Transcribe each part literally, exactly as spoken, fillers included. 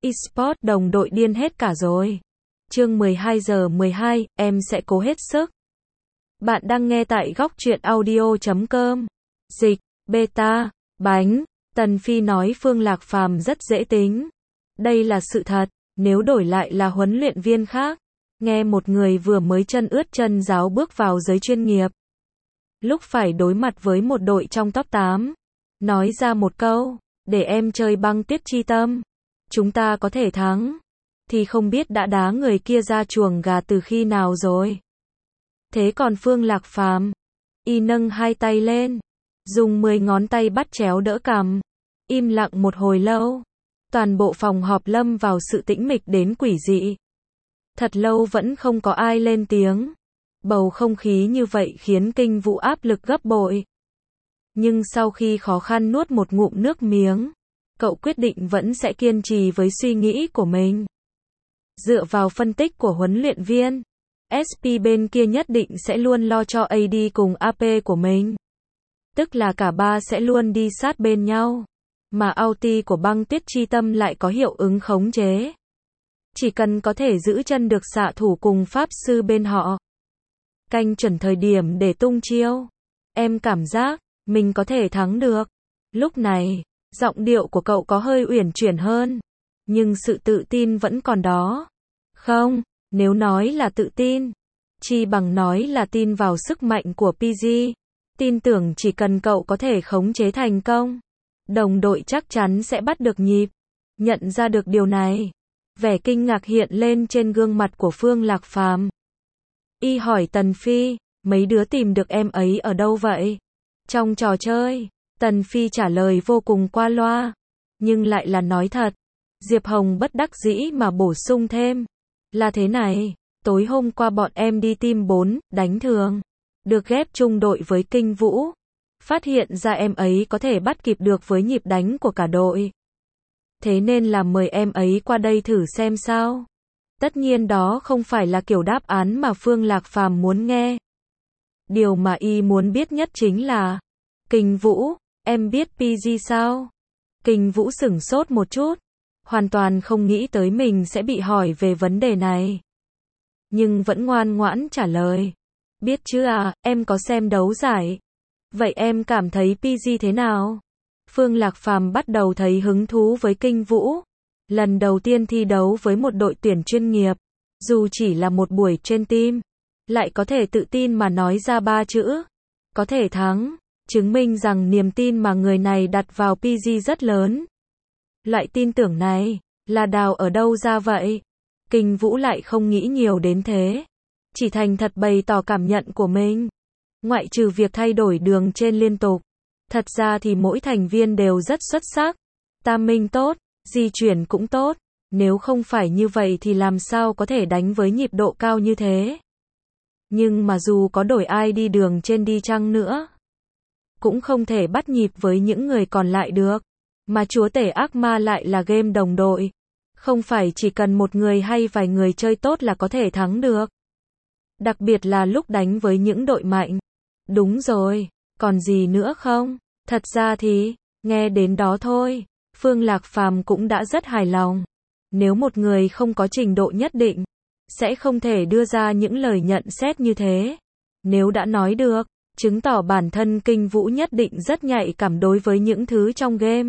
eSports đồng đội điên hết cả rồi. Chương mười hai giờ mười hai, em sẽ cố hết sức. Bạn đang nghe tại góc truyện audio chấm com. Dịch, beta, bánh, Tần Phi nói Phương Lạc Phàm rất dễ tính. Đây là sự thật, nếu đổi lại là huấn luyện viên khác, nghe một người vừa mới chân ướt chân ráo bước vào giới chuyên nghiệp, lúc phải đối mặt với một đội trong top tám, nói ra một câu, để em chơi băng tuyết chi tâm, chúng ta có thể thắng, thì không biết đã đá người kia ra chuồng gà từ khi nào rồi. Thế còn Phương Lạc Phàm, y nâng hai tay lên, dùng mười ngón tay bắt chéo đỡ cằm, im lặng một hồi lâu. Toàn bộ phòng họp lâm vào sự tĩnh mịch đến quỷ dị. Thật lâu vẫn không có ai lên tiếng. Bầu không khí như vậy khiến Kinh Vũ áp lực gấp bội. Nhưng sau khi khó khăn nuốt một ngụm nước miếng, cậu quyết định vẫn sẽ kiên trì với suy nghĩ của mình. Dựa vào phân tích của huấn luyện viên, ét pê bên kia nhất định sẽ luôn lo cho a đê cùng a pê của mình. Tức là cả ba sẽ luôn đi sát bên nhau. Mà ulti của băng tuyết chi tâm lại có hiệu ứng khống chế. Chỉ cần có thể giữ chân được xạ thủ cùng pháp sư bên họ. Canh chuẩn thời điểm để tung chiêu. Em cảm giác, mình có thể thắng được. Lúc này, giọng điệu của cậu có hơi uyển chuyển hơn. Nhưng sự tự tin vẫn còn đó. Không, nếu nói là tự tin, chi bằng nói là tin vào sức mạnh của pê giê. Tin tưởng chỉ cần cậu có thể khống chế thành công, đồng đội chắc chắn sẽ bắt được nhịp. Nhận ra được điều này, vẻ kinh ngạc hiện lên trên gương mặt của Phương Lạc Phàm. Y hỏi Tần Phi, mấy đứa tìm được em ấy ở đâu vậy? Trong trò chơi. Tần Phi trả lời vô cùng qua loa, nhưng lại là nói thật. Diệp Hồng bất đắc dĩ mà bổ sung thêm. Là thế này, tối hôm qua bọn em đi team bốn, đánh thường, được ghép chung đội với Kinh Vũ. Phát hiện ra em ấy có thể bắt kịp được với nhịp đánh của cả đội. Thế nên là mời em ấy qua đây thử xem sao. Tất nhiên đó không phải là kiểu đáp án mà Phương Lạc Phàm muốn nghe. Điều mà y muốn biết nhất chính là, Kinh Vũ, em biết pê giê sao? Kinh Vũ sửng sốt một chút, hoàn toàn không nghĩ tới mình sẽ bị hỏi về vấn đề này. Nhưng vẫn ngoan ngoãn trả lời. Biết chứ à, em có xem đấu giải. Vậy em cảm thấy pê giê thế nào? Phương Lạc Phàm bắt đầu thấy hứng thú với Kinh Vũ. Lần đầu tiên thi đấu với một đội tuyển chuyên nghiệp, dù chỉ là một buổi trên team, lại có thể tự tin mà nói ra ba chữ. Có thể thắng, chứng minh rằng niềm tin mà người này đặt vào pê giê rất lớn. Loại tin tưởng này, là đào ở đâu ra vậy? Kinh Vũ lại không nghĩ nhiều đến thế. Chỉ thành thật bày tỏ cảm nhận của mình. Ngoại trừ việc thay đổi đường trên liên tục, thật ra thì mỗi thành viên đều rất xuất sắc. Tam minh tốt, di chuyển cũng tốt. Nếu không phải như vậy thì làm sao có thể đánh với nhịp độ cao như thế. Nhưng mà dù có đổi ai đi đường trên đi chăng nữa, cũng không thể bắt nhịp với những người còn lại được. Mà chúa tể ác ma lại là game đồng đội. Không phải chỉ cần một người hay vài người chơi tốt là có thể thắng được. Đặc biệt là lúc đánh với những đội mạnh. Đúng rồi, còn gì nữa không? Thật ra thì, nghe đến đó thôi, Phương Lạc Phàm cũng đã rất hài lòng. Nếu một người không có trình độ nhất định, sẽ không thể đưa ra những lời nhận xét như thế. Nếu đã nói được, chứng tỏ bản thân Kinh Vũ nhất định rất nhạy cảm đối với những thứ trong game.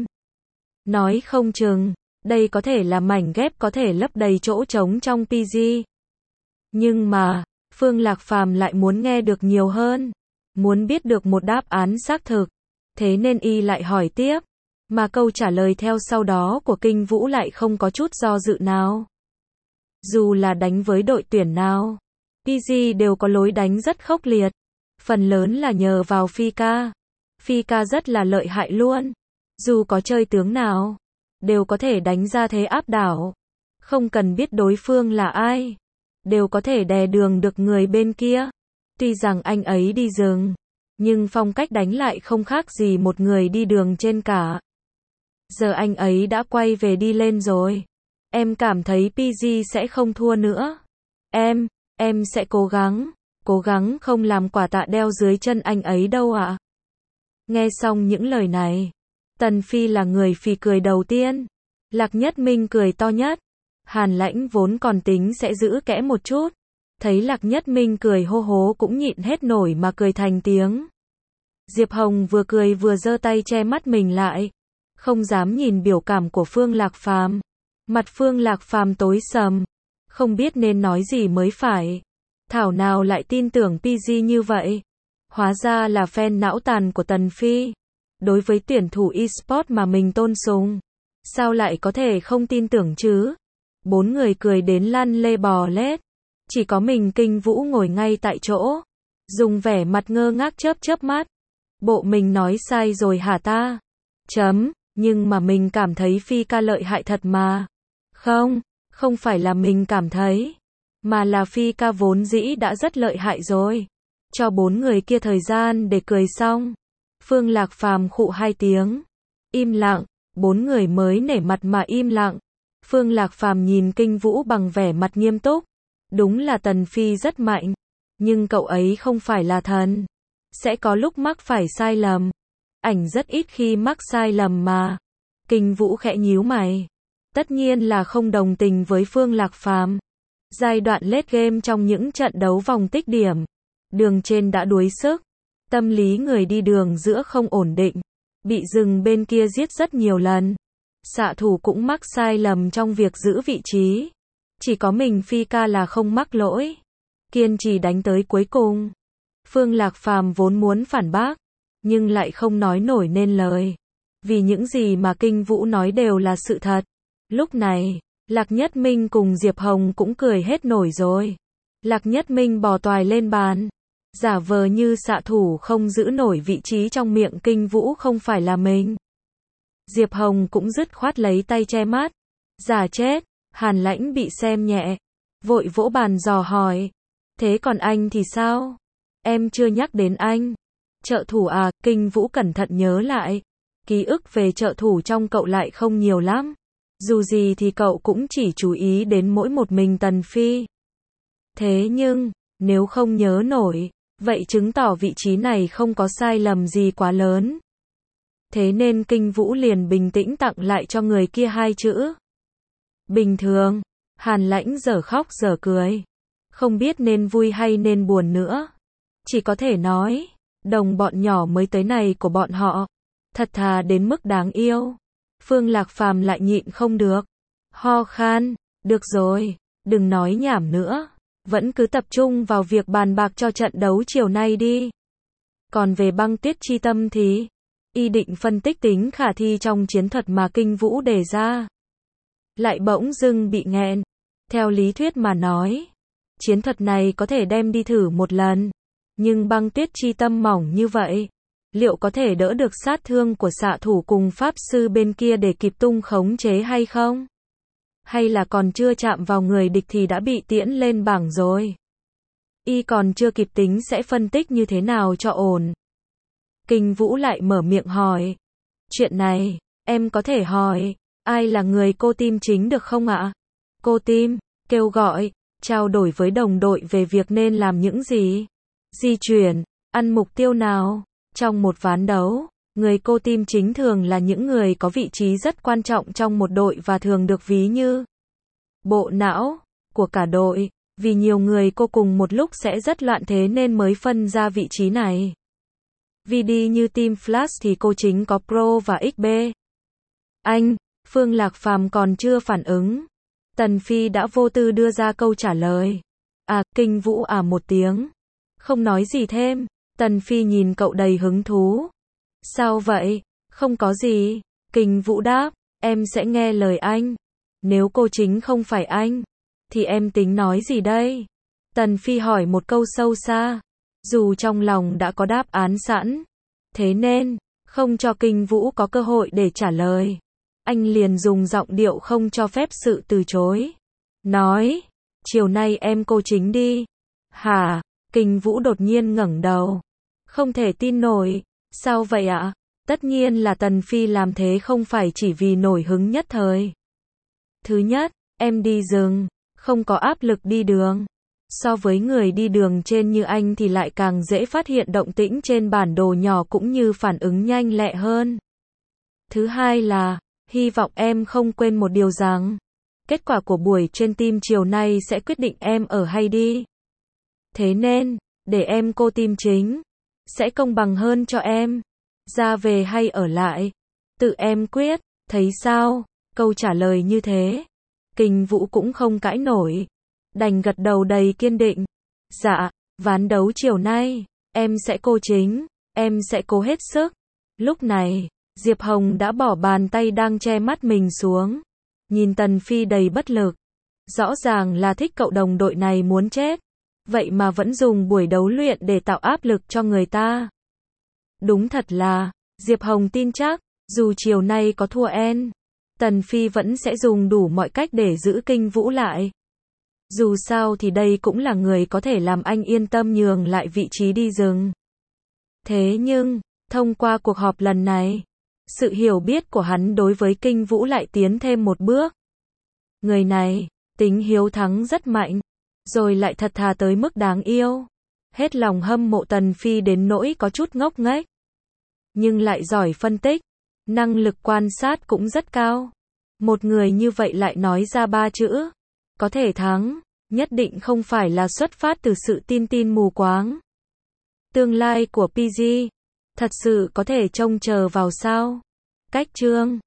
Nói không chừng, đây có thể là mảnh ghép có thể lấp đầy chỗ trống trong pê giê. Nhưng mà, Phương Lạc Phàm lại muốn nghe được nhiều hơn. Muốn biết được một đáp án xác thực. Thế nên y lại hỏi tiếp. Mà câu trả lời theo sau đó của Kinh Vũ lại không có chút do dự nào. Dù là đánh với đội tuyển nào, pê giê đều có lối đánh rất khốc liệt. Phần lớn là nhờ vào Phi Ca. Phi Ca rất là lợi hại luôn. Dù có chơi tướng nào, đều có thể đánh ra thế áp đảo. Không cần biết đối phương là ai, đều có thể đè đường được người bên kia. Tuy rằng anh ấy đi rừng, nhưng phong cách đánh lại không khác gì một người đi đường trên cả. Giờ anh ấy đã quay về đi lên rồi. Em cảm thấy pê giê sẽ không thua nữa. Em, em sẽ cố gắng, cố gắng không làm quả tạ đeo dưới chân anh ấy đâu ạ. Nghe xong những lời này, Tần Phi là người phì cười đầu tiên. Lạc Nhất Minh cười to nhất. Hàn Lãnh vốn còn tính sẽ giữ kẽ một chút. Thấy Lạc Nhất Minh cười hô hố cũng nhịn hết nổi mà cười thành tiếng. Diệp Hồng vừa cười vừa giơ tay che mắt mình lại. Không dám nhìn biểu cảm của Phương Lạc Phàm. Mặt Phương Lạc Phàm tối sầm. Không biết nên nói gì mới phải. Thảo nào lại tin tưởng pê giê như vậy. Hóa ra là fan não tàn của Tần Phi. Đối với tuyển thủ e-sport mà mình tôn sùng. Sao lại có thể không tin tưởng chứ? Bốn người cười đến lăn lê bò lết. Chỉ có mình Kinh Vũ ngồi ngay tại chỗ. Dùng vẻ mặt ngơ ngác chớp chớp mắt. Bộ mình nói sai rồi hả ta? Chấm, nhưng mà mình cảm thấy Phi ca lợi hại thật mà. Không, không phải là mình cảm thấy. Mà là Phi ca vốn dĩ đã rất lợi hại rồi. Cho bốn người kia thời gian để cười xong. Phương Lạc Phàm khụ hai tiếng. Im lặng, bốn người mới nể mặt mà im lặng. Phương Lạc Phàm nhìn Kinh Vũ bằng vẻ mặt nghiêm túc. Đúng là Tần Phi rất mạnh. Nhưng cậu ấy không phải là thần. Sẽ có lúc mắc phải sai lầm. Ảnh rất ít khi mắc sai lầm mà. Kinh Vũ khẽ nhíu mày. Tất nhiên là không đồng tình với Phương Lạc Phàm. Giai đoạn late game trong những trận đấu vòng tích điểm. Đường trên đã đuối sức. Tâm lý người đi đường giữa không ổn định. Bị rừng bên kia giết rất nhiều lần. Xạ thủ cũng mắc sai lầm trong việc giữ vị trí. Chỉ có mình Phi ca là không mắc lỗi. Kiên trì đánh tới cuối cùng. Phương Lạc Phàm vốn muốn phản bác. Nhưng lại không nói nổi nên lời. Vì những gì mà Kinh Vũ nói đều là sự thật. Lúc này, Lạc Nhất Minh cùng Diệp Hồng cũng cười hết nổi rồi. Lạc Nhất Minh bò toài lên bàn. Giả vờ như xạ thủ không giữ nổi vị trí trong miệng Kinh Vũ không phải là mình. Diệp Hồng cũng dứt khoát lấy tay che mắt. Giả chết, Hàn Lãnh bị xem nhẹ. Vội vỗ bàn dò hỏi. Thế còn anh thì sao? Em chưa nhắc đến anh. Trợ thủ à, Kinh Vũ cẩn thận nhớ lại. Ký ức về trợ thủ trong cậu lại không nhiều lắm. Dù gì thì cậu cũng chỉ chú ý đến mỗi một mình Tần Phi. Thế nhưng, nếu không nhớ nổi, vậy chứng tỏ vị trí này không có sai lầm gì quá lớn. Thế nên Kinh Vũ liền bình tĩnh tặng lại cho người kia hai chữ. Bình thường. Hàn Lãnh dở khóc dở cười. Không biết nên vui hay nên buồn nữa. Chỉ có thể nói, đồng bọn nhỏ mới tới này của bọn họ. Thật thà đến mức đáng yêu. Phương Lạc Phàm lại nhịn không được. Ho khan, được rồi, đừng nói nhảm nữa. Vẫn cứ tập trung vào việc bàn bạc cho trận đấu chiều nay đi. Còn về Băng Tuyết Chi Tâm thì, y định phân tích tính khả thi trong chiến thuật mà Kinh Vũ đề ra. Lại bỗng dưng bị nghẹn. Theo lý thuyết mà nói, chiến thuật này có thể đem đi thử một lần. Nhưng Băng Tuyết Chi Tâm mỏng như vậy, liệu có thể đỡ được sát thương của xạ thủ cùng pháp sư bên kia để kịp tung khống chế hay không? Hay là còn chưa chạm vào người địch thì đã bị tiễn lên bảng rồi? Y còn chưa kịp tính sẽ phân tích như thế nào cho ổn. Kinh Vũ lại mở miệng hỏi. Chuyện này, em có thể hỏi, ai là người cô team chính được không ạ? Cô team, kêu gọi, trao đổi với đồng đội về việc nên làm những gì? Di chuyển, ăn mục tiêu nào? Trong một ván đấu, người cô team chính thường là những người có vị trí rất quan trọng trong một đội và thường được ví như bộ não của cả đội. Vì nhiều người cô cùng một lúc sẽ rất loạn thế nên mới phân ra vị trí này. Vì đi như Team Flash thì cô chính có Pro và ích bê. Anh, Phương Lạc Phàm còn chưa phản ứng. Tần Phi đã vô tư đưa ra câu trả lời. À, Kinh Vũ à một tiếng. Không nói gì thêm. Tần Phi nhìn cậu đầy hứng thú. Sao vậy? Không có gì. Kinh Vũ đáp, em sẽ nghe lời anh. Nếu cô chính không phải anh, thì em tính nói gì đây? Tần Phi hỏi một câu sâu xa. Dù trong lòng đã có đáp án sẵn. Thế nên, không cho Kinh Vũ có cơ hội để trả lời. Anh liền dùng giọng điệu không cho phép sự từ chối. Nói, chiều nay em cô chính đi. Hả? Kinh Vũ đột nhiên ngẩng đầu. Không thể tin nổi. Sao vậy ạ? Tất nhiên là Tần Phi làm thế không phải chỉ vì nổi hứng nhất thời. Thứ nhất, em đi rừng, không có áp lực đi đường. So với người đi đường trên như anh thì lại càng dễ phát hiện động tĩnh trên bản đồ nhỏ cũng như phản ứng nhanh lẹ hơn. Thứ hai là, Hy vọng em không quên một điều rằng, kết quả của buổi chuyên team chiều nay sẽ quyết định em ở hay đi. Thế nên, để em cô team chính, sẽ công bằng hơn cho em. Ra về hay ở lại, tự em quyết, thấy sao? Câu trả lời như thế, Kinh Vũ cũng không cãi nổi, đành gật đầu đầy kiên định. Dạ, ván đấu chiều nay, em sẽ cô chính, em sẽ cố hết sức. Lúc này, Diệp Hồng đã bỏ bàn tay đang che mắt mình xuống, nhìn Tần Phi đầy bất lực. Rõ ràng là thích cậu đồng đội này muốn chết, vậy mà vẫn dùng buổi đấu luyện để tạo áp lực cho người ta. Đúng thật là, Diệp Hồng tin chắc, dù chiều nay có thua en, Tần Phi vẫn sẽ dùng đủ mọi cách để giữ Kinh Vũ lại. Dù sao thì đây cũng là người có thể làm anh yên tâm nhường lại vị trí đi rừng. Thế nhưng, thông qua cuộc họp lần này, sự hiểu biết của hắn đối với Kinh Vũ lại tiến thêm một bước. Người này, tính hiếu thắng rất mạnh, rồi lại thật thà tới mức đáng yêu. Hết lòng hâm mộ Tần Phi đến nỗi có chút ngốc nghếch. Nhưng lại giỏi phân tích, năng lực quan sát cũng rất cao. Một người như vậy lại nói ra ba chữ, có thể thắng, nhất định không phải là xuất phát từ sự tin tin mù quáng. Tương lai của pê giê, thật sự có thể trông chờ vào sao? Cách chương